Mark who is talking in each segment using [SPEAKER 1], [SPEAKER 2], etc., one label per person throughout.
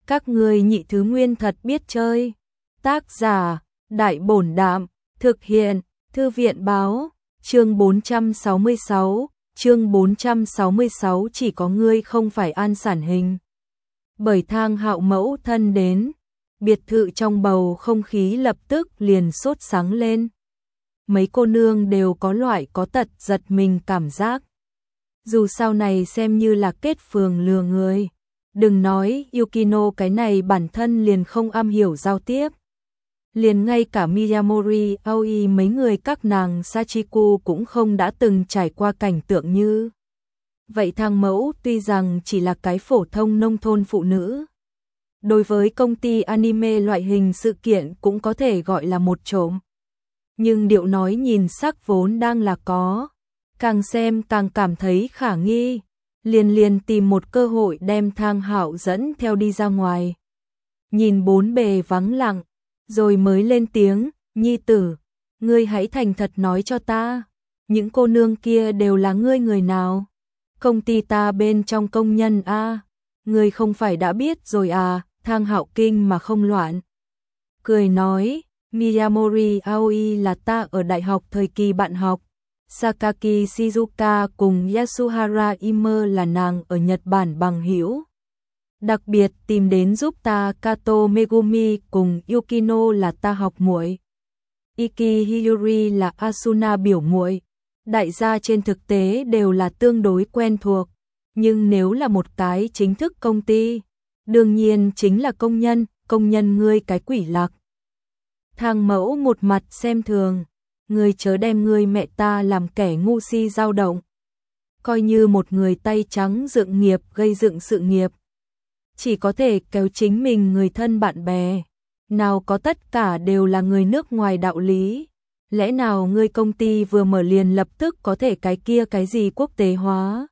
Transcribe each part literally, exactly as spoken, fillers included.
[SPEAKER 1] Các ngươi nhị thứ nguyên thật biết chơi. Tác giả, Đại Bổn Đạm, thực hiện, Thư viện báo, chương bốn trăm sáu mươi sáu, chương bốn trăm sáu mươi sáu chỉ có ngươi không phải An Sản Hình. Bởi Thang Hạo mẫu thân đến, biệt thự trong bầu không khí lập tức liền sốt sáng lên. Mấy cô nương đều có loại có tật giật mình cảm giác. Dù sau này xem như là kết phường lừa người. Đừng nói Yukino cái này bản thân liền không am hiểu giao tiếp. Liền ngay cả Miyamori, Aoi mấy người các nàng Sachiku cũng không đã từng trải qua cảnh tượng như. Vậy Thang mẫu tuy rằng chỉ là cái phổ thông nông thôn phụ nữ. Đối với công ty anime loại hình sự kiện cũng có thể gọi là một trộm. Nhưng điệu nói nhìn sắc vốn đang là có. Càng xem càng cảm thấy khả nghi. Liền liền tìm một cơ hội đem Thang Hạo dẫn theo đi ra ngoài. Nhìn bốn bề vắng lặng, rồi mới lên tiếng, nhi tử, ngươi hãy thành thật nói cho ta, những cô nương kia đều là ngươi người nào? Công ty ta bên trong công nhân a, ngươi không phải đã biết rồi à? Thang Hạo kinh mà không loạn. Cười nói, Miyamori Aoi là ta ở đại học thời kỳ bạn học. Sakaki Shizuka cùng Yasuhara Ime là nàng ở Nhật Bản bằng hữu. Đặc biệt tìm đến giúp ta Kato Megumi cùng Yukino là ta học muội. Iki Hiyori là Asuna biểu muội. Đại gia trên thực tế đều là tương đối quen thuộc, nhưng nếu là một cái chính thức công ty, đương nhiên chính là công nhân, công nhân ngươi cái quỷ lạc. Thang mẫu một mặt xem thường. Ngươi chớ đem ngươi mẹ ta làm kẻ ngu si dao động. Coi như một người tay trắng dựng nghiệp gây dựng sự nghiệp. Chỉ có thể kéo chính mình người thân bạn bè. Nào có tất cả đều là người nước ngoài đạo lý. Lẽ nào ngươi công ty vừa mở liền lập tức có thể cái kia cái gì quốc tế hóa.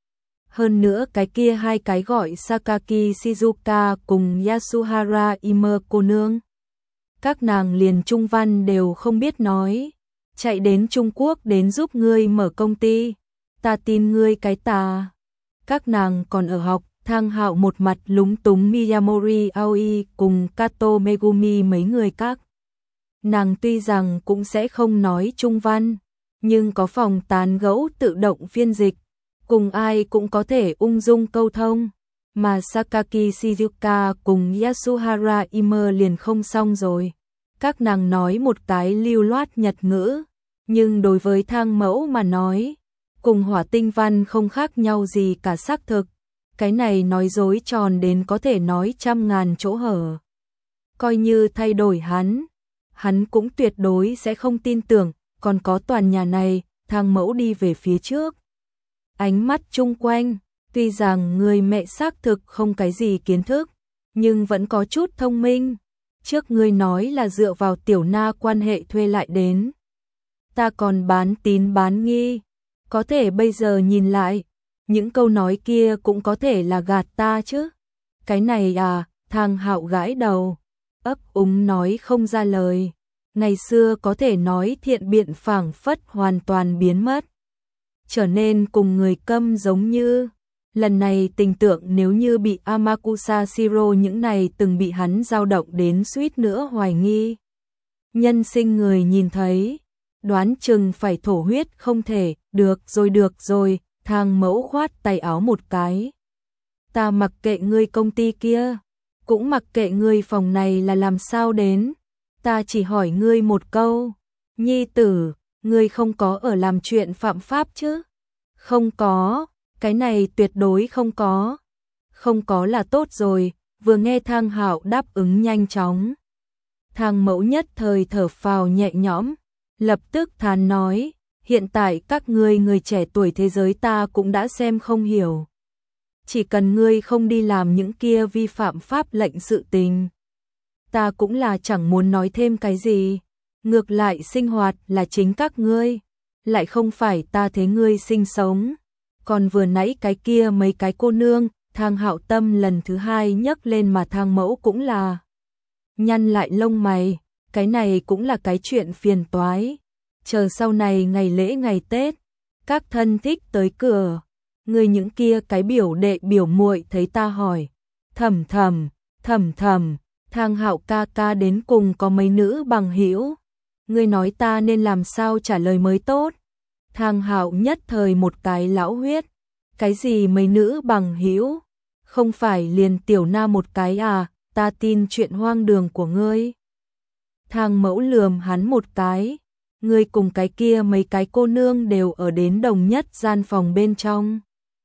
[SPEAKER 1] Hơn nữa cái kia hai cái gọi Sakaki Shizuka cùng Yasuhara Ime cô nương. Các nàng liền Trung văn đều không biết nói. Chạy đến Trung Quốc đến giúp ngươi mở công ty, ta tin ngươi cái tà. Các nàng còn ở học. Thang Hạo một mặt lúng túng. Miyamori Aoi cùng Kato Megumi mấy người các nàng tuy rằng cũng sẽ không nói Trung văn, nhưng có phòng tán gẫu tự động phiên dịch, cùng ai cũng có thể ung dung câu thông, mà Sakaki Shizuka cùng Yasuhara Ime liền không xong rồi. Các nàng nói một cái lưu loát Nhật ngữ, nhưng đối với Thang mẫu mà nói, cùng Hỏa Tinh văn không khác nhau gì cả xác thực. Cái này nói dối tròn đến có thể nói trăm ngàn chỗ hở. Coi như thay đổi hắn, hắn cũng tuyệt đối sẽ không tin tưởng, còn có toàn nhà này. Thang mẫu đi về phía trước. Ánh mắt chung quanh, tuy rằng người mẹ xác thực không cái gì kiến thức, nhưng vẫn có chút thông minh. Trước ngươi nói là dựa vào tiểu na quan hệ thuê lại đến. Ta còn bán tín bán nghi. Có thể bây giờ nhìn lại, những câu nói kia cũng có thể là gạt ta chứ. Cái này à, Thang Hạo gãi đầu, ấp úng nói không ra lời. Ngày xưa có thể nói thiện biện phảng phất hoàn toàn biến mất. Trở nên cùng người câm giống như. Lần này tình tượng nếu như bị Amakusa Shiro những này từng bị hắn dao động đến suýt nữa hoài nghi. Nhân sinh người nhìn thấy, đoán chừng phải thổ huyết không thể. Được rồi được rồi, Thang mẫu khoát tay áo một cái. Ta mặc kệ ngươi công ty kia, cũng mặc kệ ngươi phòng này là làm sao đến. Ta chỉ hỏi ngươi một câu, nhi tử, ngươi không có ở làm chuyện phạm pháp chứ? Không có. Cái này tuyệt đối không có. Không có là tốt rồi. Vừa nghe Thang Hạo đáp ứng nhanh chóng, Thang mẫu nhất thời thở phào nhẹ nhõm, lập tức thán nói, hiện tại các ngươi người trẻ tuổi thế giới ta cũng đã xem không hiểu. Chỉ cần ngươi không đi làm những kia vi phạm pháp lệnh sự tình, ta cũng là chẳng muốn nói thêm cái gì. Ngược lại sinh hoạt là chính các ngươi, lại không phải ta thế ngươi sinh sống. Còn vừa nãy cái kia mấy cái cô nương, Thang Hạo tâm lần thứ hai nhấc lên mà Thang mẫu cũng là nhăn lại lông mày. Cái này cũng là cái chuyện phiền toái. Chờ sau này ngày lễ ngày Tết, các thân thích tới cửa, người những kia cái biểu đệ biểu muội thấy ta hỏi, thầm thầm, Thầm thầm, Thang Hạo ca ca đến cùng có mấy nữ bằng hữu? Ngươi nói ta nên làm sao trả lời mới tốt? Thang Hạo nhất thời một cái lão huyết. Cái gì mấy nữ bằng hữu? Không phải liền Tiểu Na một cái à, ta tin chuyện hoang đường của ngươi. Thang Mẫu lườm hắn một cái. Ngươi cùng cái kia mấy cái cô nương đều ở đến đồng nhất gian phòng bên trong.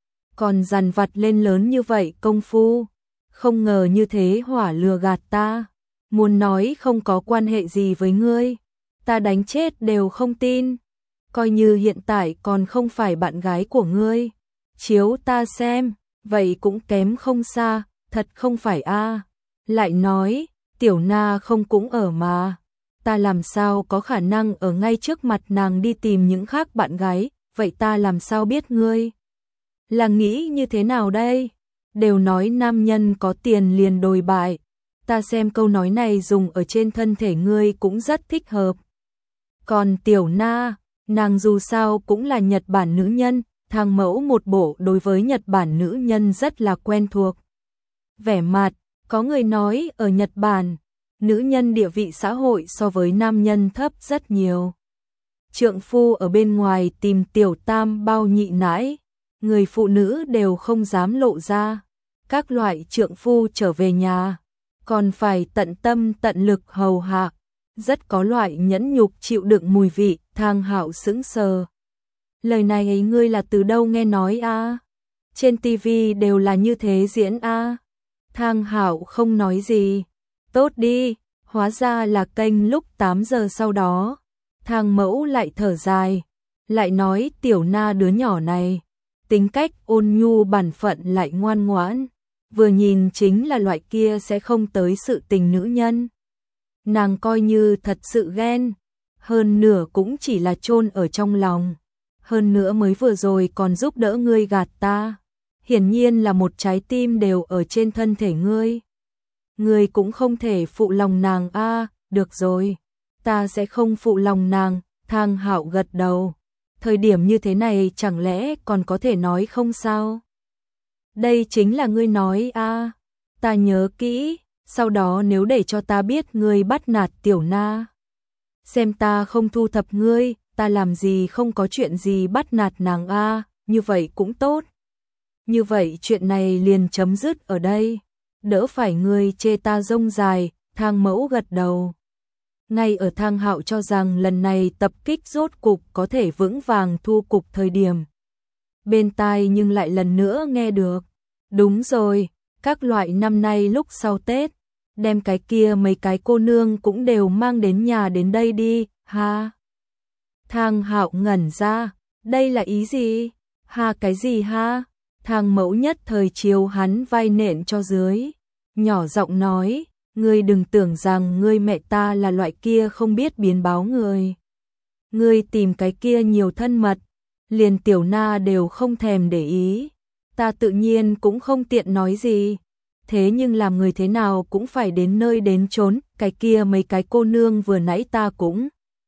[SPEAKER 1] Còn dằn vặt lên lớn như vậy công phu. Không ngờ như thế hỏa lừa gạt ta. Muốn nói không có quan hệ gì với ngươi. Ta đánh chết đều không tin. Coi như hiện tại còn không phải bạn gái của ngươi. Chiếu ta xem, vậy cũng kém không xa, thật không phải a? Lại nói, Tiểu Na không cũng ở mà. Ta làm sao có khả năng ở ngay trước mặt nàng đi tìm những khác bạn gái, vậy ta làm sao biết ngươi? Là nghĩ như thế nào đây? Đều nói nam nhân có tiền liền đồi bại. Ta xem câu nói này dùng ở trên thân thể ngươi cũng rất thích hợp. Còn Tiểu Na, nàng dù sao cũng là Nhật Bản nữ nhân, Thang Mẫu một bộ đối với Nhật Bản nữ nhân rất là quen thuộc. Vẻ mặt, có người nói ở Nhật Bản, nữ nhân địa vị xã hội so với nam nhân thấp rất nhiều. Trượng phu ở bên ngoài tìm tiểu tam bao nhị nãi, người phụ nữ đều không dám lộ ra. Các loại trượng phu trở về nhà, còn phải tận tâm tận lực hầu hạ, rất có loại nhẫn nhục chịu đựng mùi vị. Thang Hạo sững sờ. Lời này ấy ngươi là từ đâu nghe nói a? Trên tivi đều là như thế diễn a? Thang Hạo không nói gì. Tốt đi, hóa ra là kênh lúc tám giờ sau đó. Thang Mẫu lại thở dài, lại nói Tiểu Na đứa nhỏ này, tính cách ôn nhu bản phận lại ngoan ngoãn, vừa nhìn chính là loại kia sẽ không tới sự tình nữ nhân. Nàng coi như thật sự ghen, hơn nửa cũng chỉ là chôn ở trong lòng. Hơn nữa mới vừa rồi còn giúp đỡ ngươi gạt ta. Hiển nhiên là một trái tim đều ở trên thân thể ngươi. Ngươi cũng không thể phụ lòng nàng a, được rồi. Ta sẽ không phụ lòng nàng, Thang Hạo gật đầu. Thời điểm như thế này chẳng lẽ còn có thể nói không sao? Đây chính là ngươi nói a, ta nhớ kỹ, sau đó nếu để cho ta biết ngươi bắt nạt Tiểu Na. Xem ta không thu thập ngươi, ta làm gì không có chuyện gì bắt nạt nàng a, như vậy cũng tốt. Như vậy chuyện này liền chấm dứt ở đây, đỡ phải ngươi chê ta rông dài. Thang Mẫu gật đầu. Ngay ở Thang Hạo cho rằng lần này tập kích rốt cục có thể vững vàng thu cục thời điểm. Bên tai nhưng lại lần nữa nghe được. Đúng rồi, các loại năm nay lúc sau Tết, đem cái kia mấy cái cô nương cũng đều mang đến nhà đến đây đi, ha. Thang Hạo ngẩn ra, đây là ý gì? Ha cái gì ha? Thang Mẫu nhất thời chiều hắn vai nện cho dưới, nhỏ giọng nói, ngươi đừng tưởng rằng ngươi mẹ ta là loại kia không biết biến báo người. Ngươi tìm cái kia nhiều thân mật, liền Tiểu Na đều không thèm để ý, ta tự nhiên cũng không tiện nói gì. Thế nhưng làm người thế nào cũng phải đến nơi đến chốn, cái kia mấy cái cô nương vừa nãy ta cũng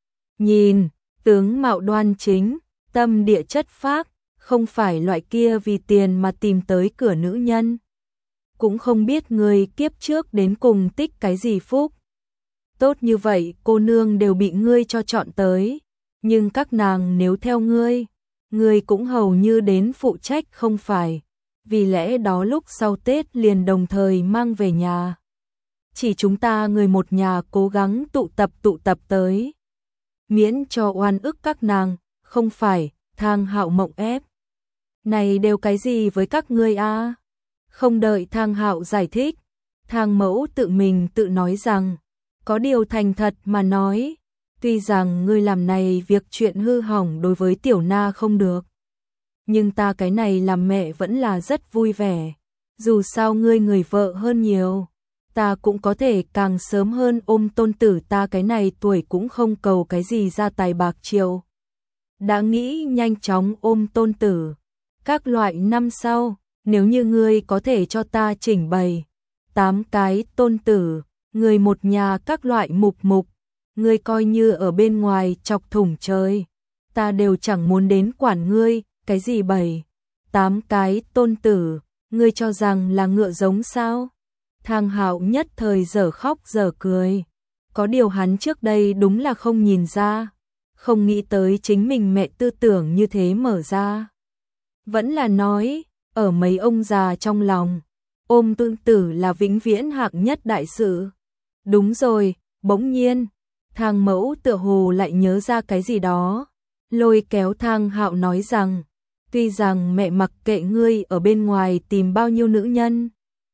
[SPEAKER 1] nhìn, tướng mạo đoan chính, tâm địa chất phác, không phải loại kia vì tiền mà tìm tới cửa nữ nhân. Cũng không biết người kiếp trước đến cùng tích cái gì phúc. Tốt như vậy cô nương đều bị ngươi cho chọn tới, nhưng các nàng nếu theo ngươi, ngươi cũng hầu như đến phụ trách không phải. Vì lẽ đó lúc sau Tết liền đồng thời mang về nhà. Chỉ chúng ta người một nhà cố gắng tụ tập tụ tập tới. Miễn cho oan ức các nàng, không phải. Thang Hạo mộng ép. Này đều cái gì với các ngươi a? Không đợi Thang Hạo giải thích, Thang Mẫu tự mình tự nói rằng, có điều thành thật mà nói, tuy rằng ngươi làm này việc chuyện hư hỏng đối với Tiểu Na không được, nhưng ta cái này làm mẹ vẫn là rất vui vẻ. Dù sao ngươi người vợ hơn nhiều, ta cũng có thể càng sớm hơn ôm tôn tử, ta cái này tuổi cũng không cầu cái gì gia tài bạc triệu. Đã nghĩ nhanh chóng ôm tôn tử. Các loại năm sau, nếu như ngươi có thể cho ta chỉnh bày tám cái tôn tử, người một nhà các loại mục mục, ngươi coi như ở bên ngoài chọc thủng trời, ta đều chẳng muốn đến quản ngươi. Cái gì bày tám cái tôn tử, ngươi cho rằng là ngựa giống sao? Thang Hạo nhất thời dở khóc dở cười. Có điều hắn trước đây đúng là không nhìn ra, không nghĩ tới chính mình mẹ tư tưởng như thế mở ra. Vẫn là nói, ở mấy ông già trong lòng, ôm tương tử là vĩnh viễn hạng nhất đại sự. Đúng rồi, bỗng nhiên, Thang Mẫu tựa hồ lại nhớ ra cái gì đó, lôi kéo Thang Hạo nói rằng, tuy rằng mẹ mặc kệ ngươi ở bên ngoài tìm bao nhiêu nữ nhân,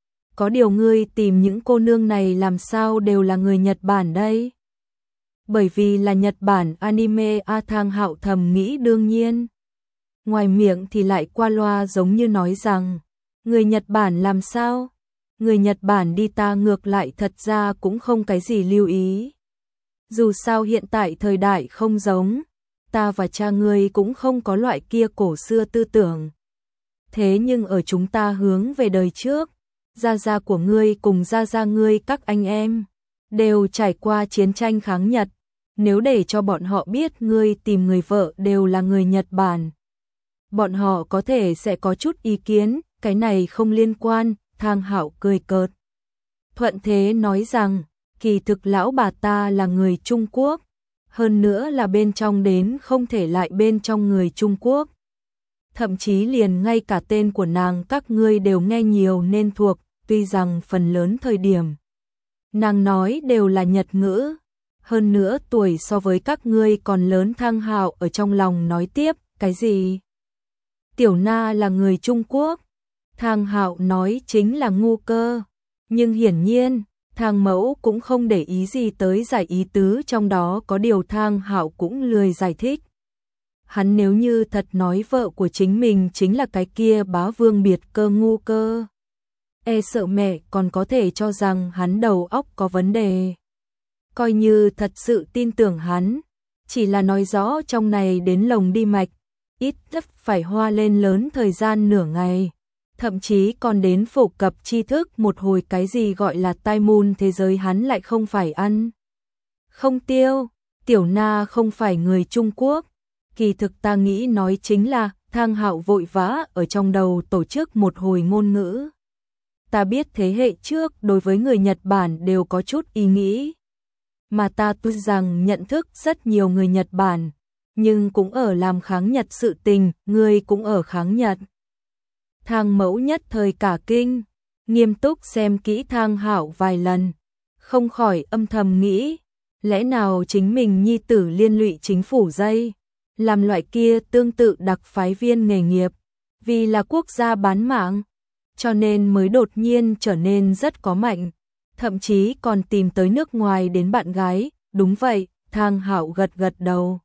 [SPEAKER 1] có điều ngươi tìm những cô nương này làm sao đều là người Nhật Bản đây? Bởi vì là Nhật Bản anime. A Thang Hạo thầm nghĩ đương nhiên. Ngoài miệng thì lại qua loa giống như nói rằng, người Nhật Bản làm sao? Người Nhật Bản đi ta ngược lại thật ra cũng không cái gì lưu ý. Dù sao hiện tại thời đại không giống, ta và cha ngươi cũng không có loại kia cổ xưa tư tưởng. Thế nhưng ở chúng ta hướng về đời trước, gia gia của ngươi cùng gia gia ngươi các anh em đều trải qua chiến tranh kháng Nhật, nếu để cho bọn họ biết ngươi tìm người vợ đều là người Nhật Bản, bọn họ có thể sẽ có chút ý kiến, cái này không liên quan. Thang Hạo cười cợt. Thuận thế nói rằng, kỳ thực lão bà ta là người Trung Quốc, hơn nữa là bên trong đến không thể lại bên trong người Trung Quốc. Thậm chí liền ngay cả tên của nàng các ngươi đều nghe nhiều nên thuộc, tuy rằng phần lớn thời điểm nàng nói đều là Nhật ngữ, hơn nữa tuổi so với các ngươi còn lớn. Thang Hạo ở trong lòng nói tiếp, cái gì? Tiểu Na là người Trung Quốc. Thang Hạo nói chính là ngu cơ, nhưng hiển nhiên, Thang Mẫu cũng không để ý gì tới giải ý tứ trong đó, có điều Thang Hạo cũng lười giải thích. Hắn nếu như thật nói vợ của chính mình chính là cái kia bá vương biệt cơ ngu cơ, e sợ mẹ còn có thể cho rằng hắn đầu óc có vấn đề. Coi như thật sự tin tưởng hắn, chỉ là nói rõ trong này đến lồng đi mạch, ít nhất phải hoa lên lớn thời gian nửa ngày, thậm chí còn đến phổ cập tri thức một hồi. Cái gì gọi là tai môn thế giới hắn lại không phải ăn không tiêu. Tiểu Na không phải người Trung Quốc. Kỳ thực ta nghĩ nói chính là, Thang Hạo vội vã ở trong đầu tổ chức một hồi ngôn ngữ. Ta biết thế hệ trước đối với người Nhật Bản đều có chút ý nghĩ, mà ta tuy rằng nhận thức rất nhiều người Nhật Bản, nhưng cũng ở làm kháng Nhật sự tình, ngươi cũng ở kháng Nhật. Thang Mẫu nhất thời cả kinh, nghiêm túc xem kỹ Thang Hạo vài lần, không khỏi âm thầm nghĩ, lẽ nào chính mình nhi tử liên lụy chính phủ dây, làm loại kia tương tự đặc phái viên nghề nghiệp, vì là quốc gia bán mạng, cho nên mới đột nhiên trở nên rất có mạnh, thậm chí còn tìm tới nước ngoài đến bạn gái. Đúng vậy. Thang Hạo gật gật đầu.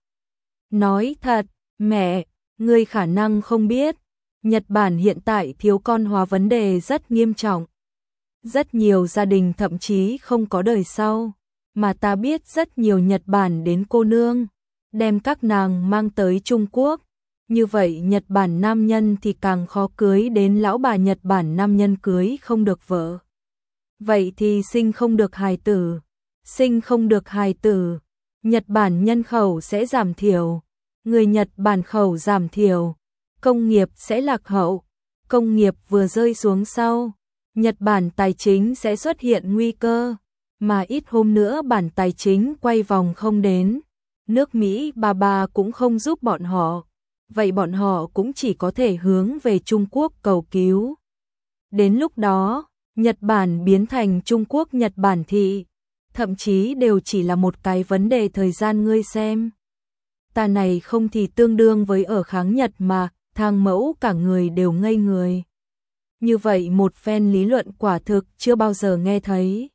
[SPEAKER 1] Nói thật, mẹ, ngươi khả năng không biết, Nhật Bản hiện tại thiếu con hóa vấn đề rất nghiêm trọng. Rất nhiều gia đình thậm chí không có đời sau, mà ta biết rất nhiều Nhật Bản đến cô nương, đem các nàng mang tới Trung Quốc. Như vậy Nhật Bản nam nhân thì càng khó cưới đến lão bà, Nhật Bản nam nhân cưới không được vợ. Vậy thì sinh không được hài tử, sinh không được hài tử, Nhật Bản nhân khẩu sẽ giảm thiểu, người Nhật Bản khẩu giảm thiểu, công nghiệp sẽ lạc hậu, công nghiệp vừa rơi xuống sau, Nhật Bản tài chính sẽ xuất hiện nguy cơ, mà ít hôm nữa bản tài chính quay vòng không đến, nước Mỹ bà bà cũng không giúp bọn họ, vậy bọn họ cũng chỉ có thể hướng về Trung Quốc cầu cứu. Đến lúc đó, Nhật Bản biến thành Trung Quốc Nhật Bản thị, thậm chí đều chỉ là một cái vấn đề thời gian. Ngươi xem, ta này không thì tương đương với ở kháng Nhật mà. Thang Mẫu cả người đều ngây người. Như vậy một phen lý luận quả thực chưa bao giờ nghe thấy.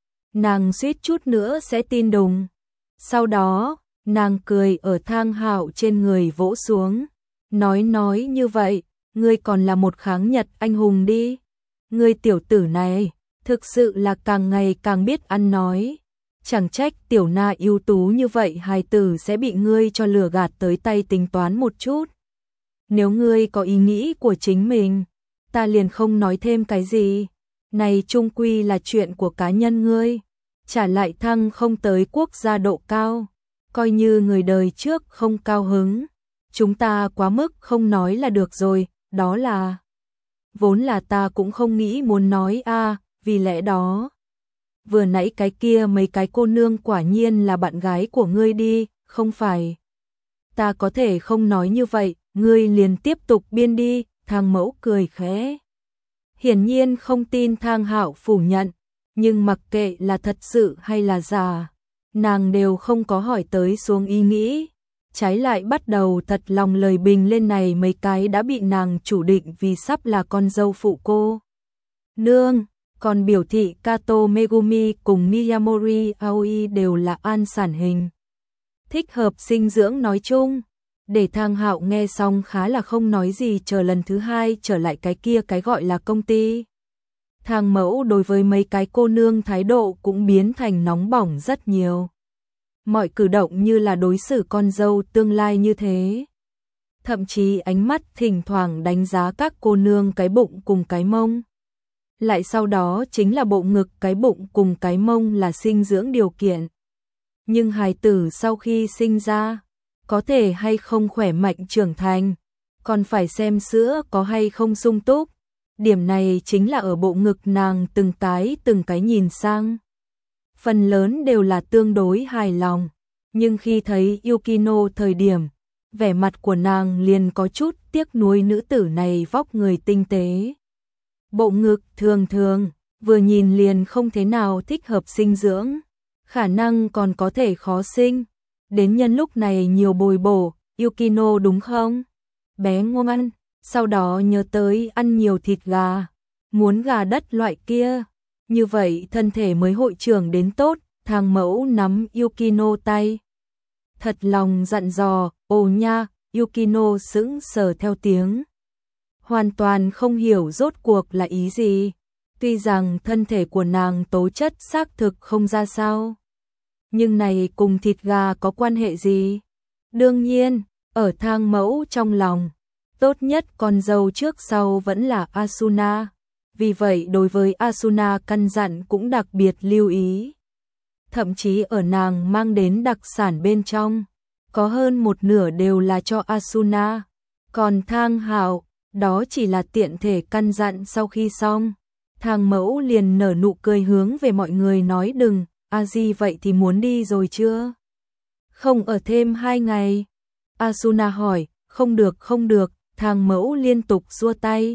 [SPEAKER 1] Nàng suýt chút nữa sẽ tin đùng. Sau đó, nàng cười ở Thang Hạo trên người vỗ xuống, nói nói như vậy, ngươi còn là một kháng Nhật anh hùng đi. Ngươi tiểu tử này, thực sự là càng ngày càng biết ăn nói. Chẳng trách Tiểu Na ưu tú như vậy hài tử sẽ bị ngươi cho lừa gạt tới tay. Tính toán một chút, nếu ngươi có ý nghĩ của chính mình, ta liền không nói thêm cái gì. Này chung quy là chuyện của cá nhân ngươi, trả lại thăng không tới quốc gia độ cao, coi như người đời trước không cao hứng, chúng ta quá mức không nói là được rồi. Đó là vốn là ta cũng không nghĩ muốn nói a. vì lẽ đó, vừa nãy cái kia mấy cái cô nương quả nhiên là bạn gái của ngươi đi, không phải. Ta có thể không nói như vậy, ngươi liền tiếp tục biên đi, Thang Mẫu cười khẽ. Hiển nhiên không tin Thang Hạo phủ nhận, nhưng mặc kệ là thật sự hay là giả, nàng đều không có hỏi tới xuống ý nghĩ, trái lại bắt đầu thật lòng lời bình lên này mấy cái đã bị nàng chủ định vì sắp là con dâu phụ cô. Nương, còn biểu thị Kato Megumi cùng Miyamori Aoi đều là an sản hình. Thích hợp sinh dưỡng nói chung, để Thang Hạo nghe xong khá là không nói gì chờ lần thứ hai trở lại cái kia cái gọi là công ty. Thang Mẫu đối với mấy cái cô nương thái độ cũng biến thành nóng bỏng rất nhiều. Mọi cử động như là đối xử con dâu tương lai như thế. Thậm chí ánh mắt thỉnh thoảng đánh giá các cô nương cái bụng cùng cái mông. Lại sau đó chính là bộ ngực cái bụng cùng cái mông là sinh dưỡng điều kiện. Nhưng hài tử sau khi sinh ra, có thể hay không khỏe mạnh trưởng thành, còn phải xem sữa có hay không sung túc. Điểm này chính là ở bộ ngực nàng từng cái từng cái nhìn sang. Phần lớn đều là tương đối hài lòng, nhưng khi thấy Yukino thời điểm, vẻ mặt của nàng liền có chút tiếc nuối nữ tử này vóc người tinh tế. Bộ ngực thường thường, vừa nhìn liền không thế nào thích hợp sinh dưỡng, khả năng còn có thể khó sinh. Đến nhân lúc này nhiều bồi bổ, Yukino đúng không? Bé ngoan, sau đó nhớ tới ăn nhiều thịt gà, muốn gà đất loại kia, như vậy thân thể mới hội trưởng đến tốt. Thang Mẫu nắm Yukino tay, thật lòng dặn dò. Ồ nha, Yukino sững sờ theo tiếng, hoàn toàn không hiểu rốt cuộc là ý gì. Tuy rằng thân thể của nàng tố chất xác thực không ra sao, nhưng này cùng thịt gà có quan hệ gì? Đương nhiên, ở Thang Mẫu trong lòng, tốt nhất con dâu trước sau vẫn là Asuna. Vì vậy đối với Asuna căn dặn cũng đặc biệt lưu ý. Thậm chí ở nàng mang đến đặc sản bên trong, có hơn một nửa đều là cho Asuna. Còn Thang Hạo, đó chỉ là tiện thể căn dặn. Sau khi xong, Thang Mẫu liền nở nụ cười hướng về mọi người nói đừng, a di vậy thì muốn đi rồi chưa? Không ở thêm hai ngày? Asuna hỏi. Không được không được, Thang Mẫu liên tục xua tay.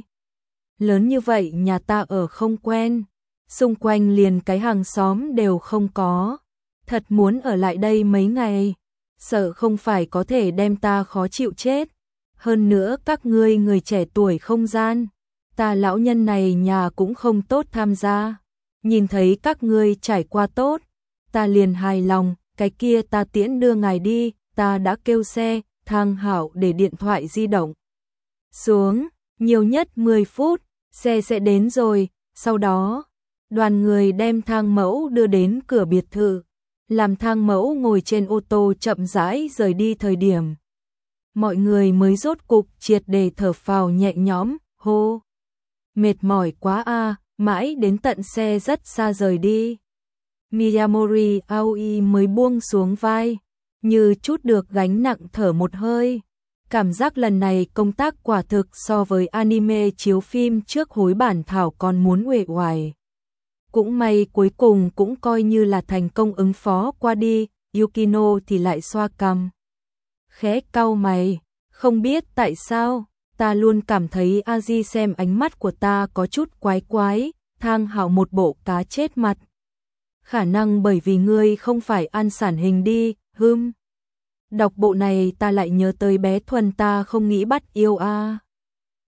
[SPEAKER 1] Lớn như vậy nhà ta ở không quen, xung quanh liền cái hàng xóm đều không có. Thật muốn ở lại đây mấy ngày, sợ không phải có thể đem ta khó chịu chết. Hơn nữa các ngươi người trẻ tuổi không gian, ta lão nhân này nhà cũng không tốt tham gia. Nhìn thấy các ngươi trải qua tốt, ta liền hài lòng. Cái kia ta tiễn đưa ngài đi, ta đã kêu xe. Thang Hạo để điện thoại di động xuống, nhiều nhất mười phút, xe sẽ đến rồi. Sau đó, đoàn người đem Thang Mẫu đưa đến cửa biệt thự, làm Thang Mẫu ngồi trên ô tô chậm rãi rời đi thời điểm. Mọi người mới rốt cục triệt để thở phào nhẹ nhõm, hô. Mệt mỏi quá a, mãi đến tận xe rất xa rời đi. Miyamori Aoi mới buông xuống vai, như chút được gánh nặng thở một hơi. Cảm giác lần này công tác quả thực so với anime chiếu phim trước hối bản thảo còn muốn uể oải. Cũng may cuối cùng cũng coi như là thành công ứng phó qua đi. Yukino thì lại xoa cằm, khẽ cau mày, không biết tại sao, ta luôn cảm thấy A-di xem ánh mắt của ta có chút quái quái. Thang Hạo một bộ cá chết mặt. Khả năng bởi vì ngươi không phải an sản hình đi, hưm. Đọc bộ này ta lại nhớ tới bé Thuần ta không nghĩ bắt yêu a.